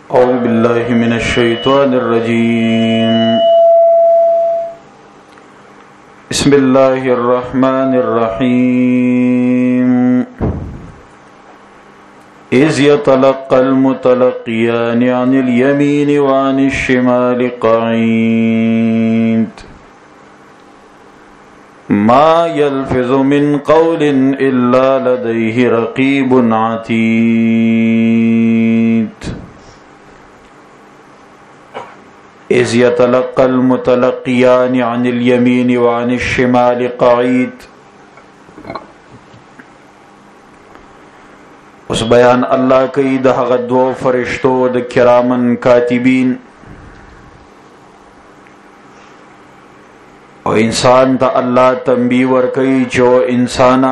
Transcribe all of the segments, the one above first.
أعوذ بالله من الشيطان الرجيم. بسم الله الرحمن الرحيم. إذ يتلقى المتلقيان عن اليمين وعن الشمال قعيد ما يلفظ من قول إلا لديه رقيب عتيد. إذ يتلقى المتلقيان عن اليمين وعن الشمال قعيد. اس بیان اللہ کئی د هغه دو فرشتو د کرامن کاتبین او انسان ته الله تنبیه ورکړي جو انسانا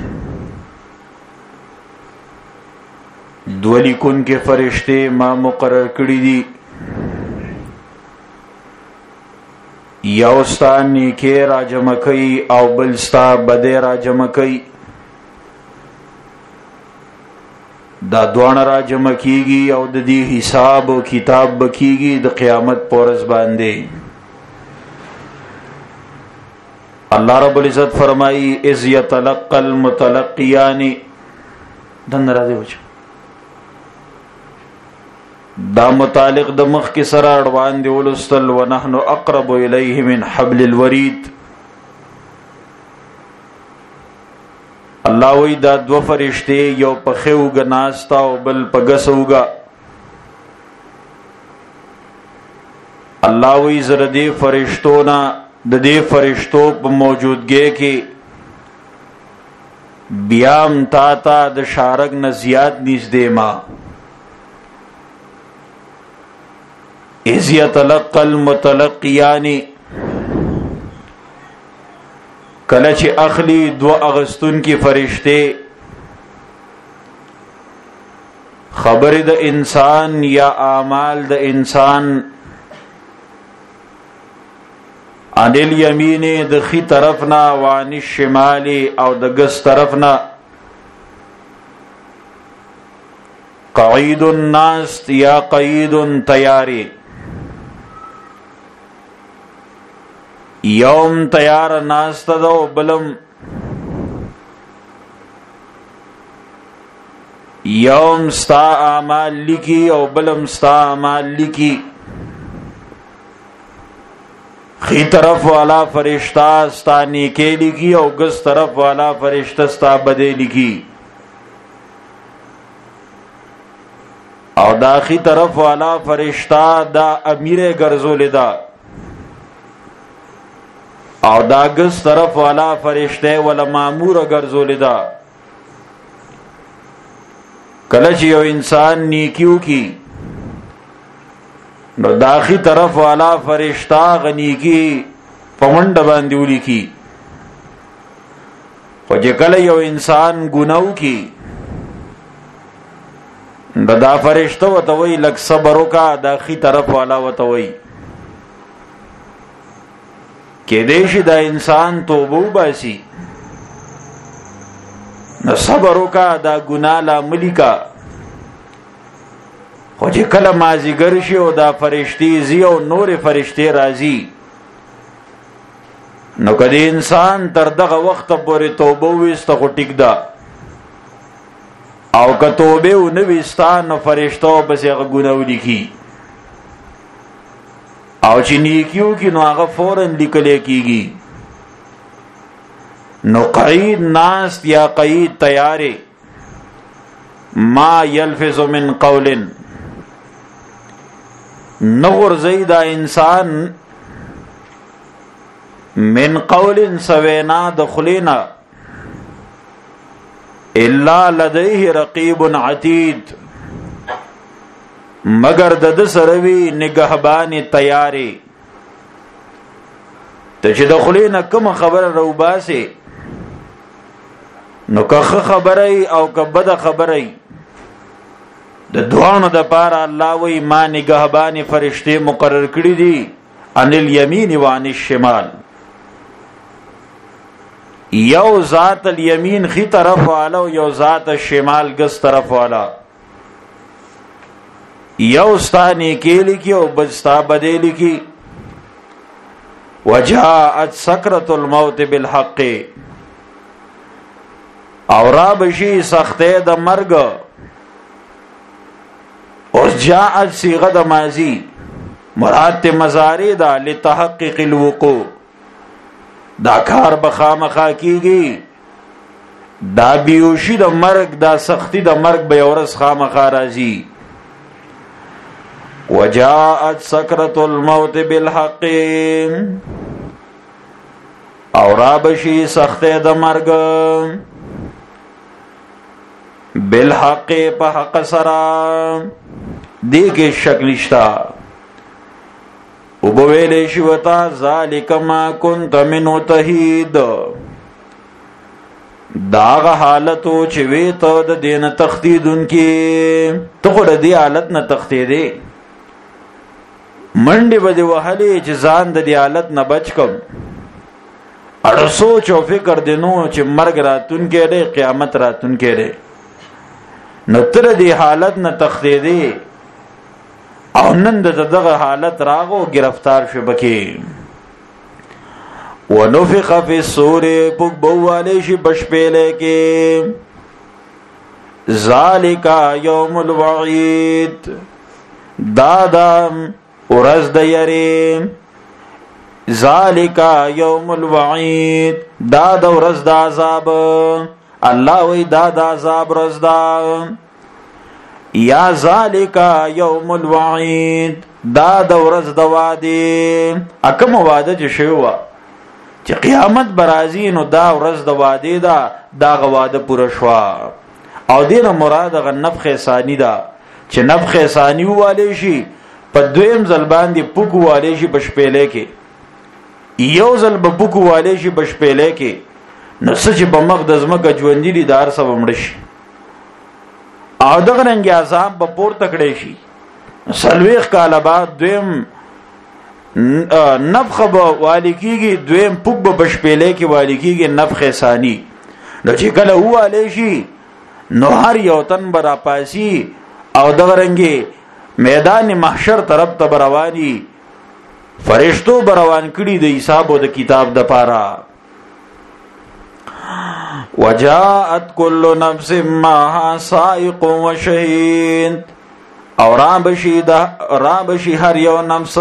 دولی کن کے فرشتے ما مقرر کړي دي یوستا نیکی راجمع کئی او بلستا بدے راجمع کئی دا دوان راجمع کیگی او د دی حساب و کتاب بکیگی د قیامت پورز باندے. اللہ رب العزت فرمائی اذ یتلقى المتلقیان دن راضی وچ دا متعلق د مخ کی سره اڑوان دی ولستل ونحن اقرب الیہ من حبل الورید. اللہ وی دا دو فرشتے یو پخیوگا ناستا و بل پگسوگا. اللہ وی زردی فرشتونا دے فرشتو پا موجودگے کی بیام تاتا د شارک نزیاد نیز دے ما. اذ یتلقى المتلقیانی کلچ اخلی دو اغستون کی فرشتے خبر د انسان یا اعمال د انسان عن الیمین د خی طرفنا وعن الشمال او د گس طرفنا قعید الناس یا قعید تیاری یوم تیار ناست دو بلم یوم ستا اعمال لکی او بلم ستا اعمال لکی. خی طرف والا فرشتہ ستا نیکے لکی او گس طرف والا فرشتہ ستا بدے لکی. او دا خی طرف والا فرشتہ دا امیر گرزول دا او دا گس طرف والا فرشتے والا مامور گرزول دا. کلچ یو انسان نیکیو کی نو داخی طرف والا فرشتہ غنیکی پمنڈ باندیولی کی خوچے کل یو انسان گناو کی نو دا فرشتہ وطوئی لگ صبرو کا داخی طرف والا وطوئی کہ دیش دا انسان توبو باسی نو صبرو کا دا گناہ لا ملکا خوچے کل مازی گرشی و دا فرشتی زی و نور فرشتی رازی نو کدی انسان تر دغه وقت پوری توبو ویستا خو ٹک دا او که توبه و نویستا نو فرشتو بسی اغا گناو لکی او چی نیکیو کی نو آغا فوراً لکلے کیگی. نو قعید ناست یا قعید تیارے ما یلفظ من قول نغر زیدہ انسان من قول سوینا دخلینا الا لدیہ رقیب عتید مگر د سروی نگہبان تیاری. ته چې دخلینا کم خبر روباسه نو که خبره او که بد خبره د دوانو د پاره الله وی ما نگهبان فرشته مقرر کړی دي ان الیمین و ان الشمال. یو ذات الیمین خی طرف والا و یو ذات الشمال گس طرف والا. یو ستا نیکی لکی او بل ستا بدی لکی. وجاءت سکرت الموت بالحق او را بشی سخته د مرگ. اور جاءت صیغه د ماضی مراد مضارع دا لتحقق الوقوع دا کار بخامخا کیږي. دا بیوشی د مرگ دا سختی د مرگ به ورس خامخا راځي. وجاءت سکرت الموت بالحق او را بشی سخته د مرگ بالحق په حق سره. دی کې شک نشتا. او بویلې شوتا ذالک ما كنت منه تهید. داغه حالتو چې وی ته د دین تختیدون کې ته خو د دې حالت نه تختیدې. منډه بده وهلې چې ځان د دې حالت نه بچ کم. اړه سوچ او فکر دینو چې مرګ راتون کې دی قیامت راتون کې دی. نو تر دې حالت نه تختیدې او نن دغه حالت راغو گرفتار شو بکی. ونفخ فی الصور پک بوالی شی بشپیلے کے. ذالک یوم الوعید دادا ورز دیری. ذالک یوم الوعید دادا ورز دا عذاب. اللہ وی دادا عذاب رز دا. یا ذالک یوم الوعید دا د ورځ د وعده. اکم وعده چې شوی چې قیامت برازي نو دا ورځ د وعده دا دا وعده پوره شوا. او دینه مراد غ نفخ ثانی دا چې نفخ ثانی والی شي په دویم ځل باندې پوکو والی شي بشپېلې کې. یو ځل به پوکو والی شي بشپېلې کې نو سچ په مقدس مکه ژوندې دي دار سبا مړ شي. او دغه رنګ عذاب به پورته کړی شي. سلويخ کاله بعد دویم نفخ به والی کیږي. دویم پوک به بشپېلې کې والی کیږي نفخ ثانی. نو چې کله والی شي نو هر یو تن برا پاسی او دغه رنګ میدان محشر طرف ته رواني. فرشتو روان کړي د حساب او د کتاب د پاره. وجاءت كل نفس معها سائق وشهيد او رابشی هر یو نفس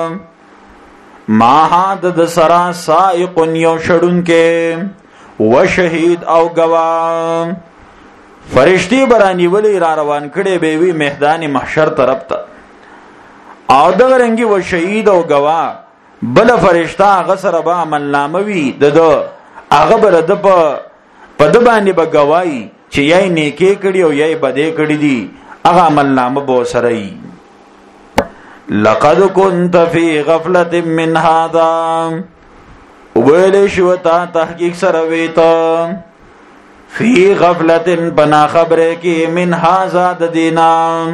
معها د سرا سائق یو شړون کې وشهید او گواه. فرشتي برانی ولی را روان کړي به وی میدان محشر طرف ته. او دغه رنګي وشهید او گواه بل فرشتہ غسر با عمل ناموي د هغه بر د په د باندې به گواہی چې یای نیکی کړي او یای بدې کړي دي. هغه عمل نامه بو سره ای. لقد كنت في غفلة من هذا وبل شو تا تحقیق سره ویتا فی غفلة بنا خبره کې من هذا د دینا.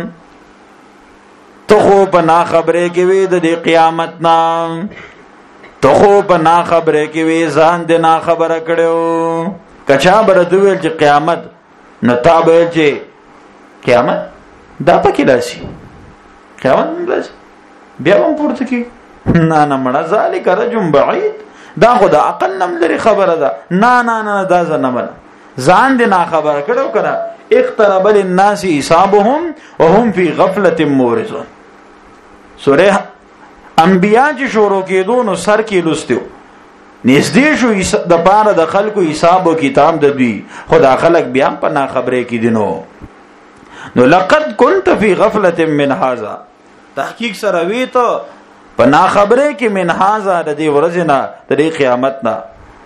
تو خو بنا خبره کې وی د قیامت نا. تو خو بنا خبره کې وی ځان د نا خبره کړو. کچا بردویل چې قیامت نو تا به چې قیامت دا پکې راشي. قیامت راشي بیا هم پورته کی نه مړه ذالک رجم بعید. دا خو د عقل نم لري خبره ده. نه دا زنه ځان دې نه خبره کړو کنه. اقترب للناس حسابهم وهم في غفلة مورزون. سوره انبیاء چې شروع کېدو نو سر کې لستیو نږدې شو د پاره د خلکو حساب او کتاب د دوی. خدا خلق بیا په نا خبره کې دینو. نو لقد كنت في غفلة من هذا تحقیق سره وی ته په نا خبره کې من هذا د دې ورځنا د دې قیامت نا.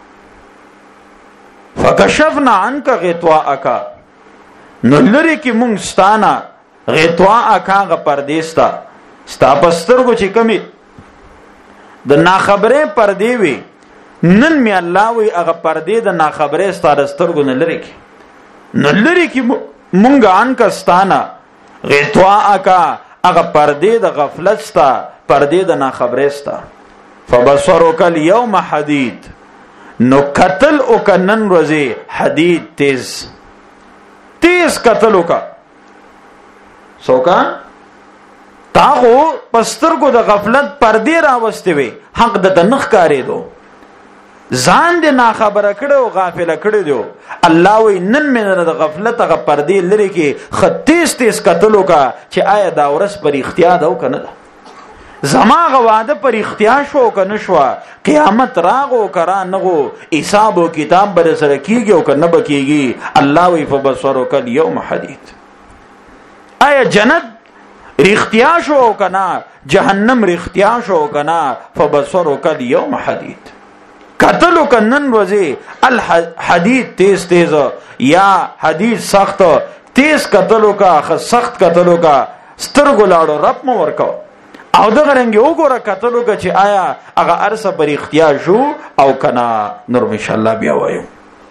فکشفنا عنك غطاءك نو لری کې مونږ ستانه غطاءك غ پردېستا ستا پسترګو چې کمی د نا خبره پردې وی. نن می الله وی هغه پردې د نا خبره ستاره سترګو نه لری کې نو لری کې مونږ ان کا ستانه غطاءك هغه پردې د غفلت ستا پردې د نا خبره ستا. فبصرك اليوم حديد نو قتل او کنن روزي حديد تیز قتل وکا سوکا تاغو پسترګو د غفلت پردې راوستي وي حق د نخ کارې دو ځان دې نا خبره کړو غافل کړو دیو الله وی نن مې د غفلت غ پردې لري کې خطیس تیس قتلو کا چې آیا دا ورس پر اختیار او کنه زما غواده پر اختیار شو کنه شو قیامت راغو کرا نغو حساب او کتاب بر سره کیږي او کنه بکیږي الله وی فبصرک اليوم حدید آیا جنت رختیا شو کنا جهنم رختیا شو کنا فبصرک اليوم حدید قتلو کنن روزی الحدید تیز تیز یا حدید سخت تیز قتلو کا سخت قتلو کا سترګو لاړو رب مو ورکو او دغه رنګ وګوره قتلو کا چې آیا هغه ارسه پر اختیار شو او کنا نور ان شاء الله بیا وایو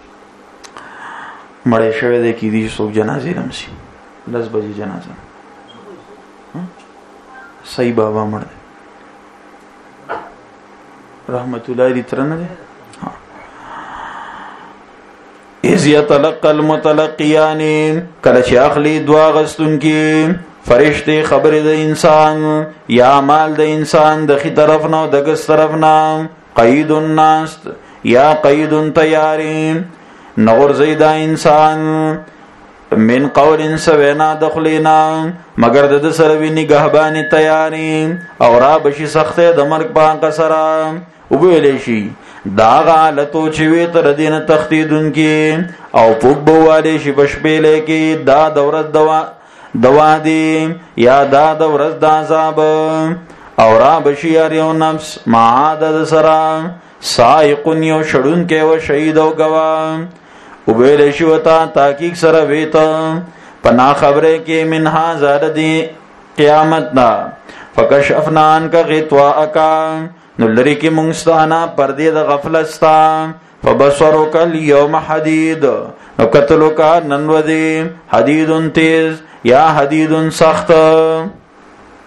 مړې شوه د کی دي سو جنازې رمسي 10 بجې جنازه صحیح بابا مړ رحمت الله دې ترنه دي اذ يتلقى المتلقيان کله چې اخلي دعا غستون کې فرشته خبره د انسان یا مال د انسان د خي طرف نه د ګس طرف نه قید الناس یا قید تیارین نور زیدا انسان من قول سوینا دخلینا مگر د سره وی نگهبانی تیاری او را بشي سخته د مرګ په قصرا وبېلې شي دا غالتو چې وی تر دین تختیدون کې او پوک بواله شي بشبېلې کې دا دورت دوا دی یا دا دورت د عذاب او را بشي یو نفس ما عادت سرا سائق یو شړون کې و شهید او گوا وبېلې شي وتا تحقیق سره ویتا پنا خبره کې منها زاد دی قیامت نا فکشفنا عنک غطاءک نو لری کې مونږستانه پردې د غفلت ستا فبصرک اليوم حدید نو قتلک نن ودی حدید تیز یا حدید سخت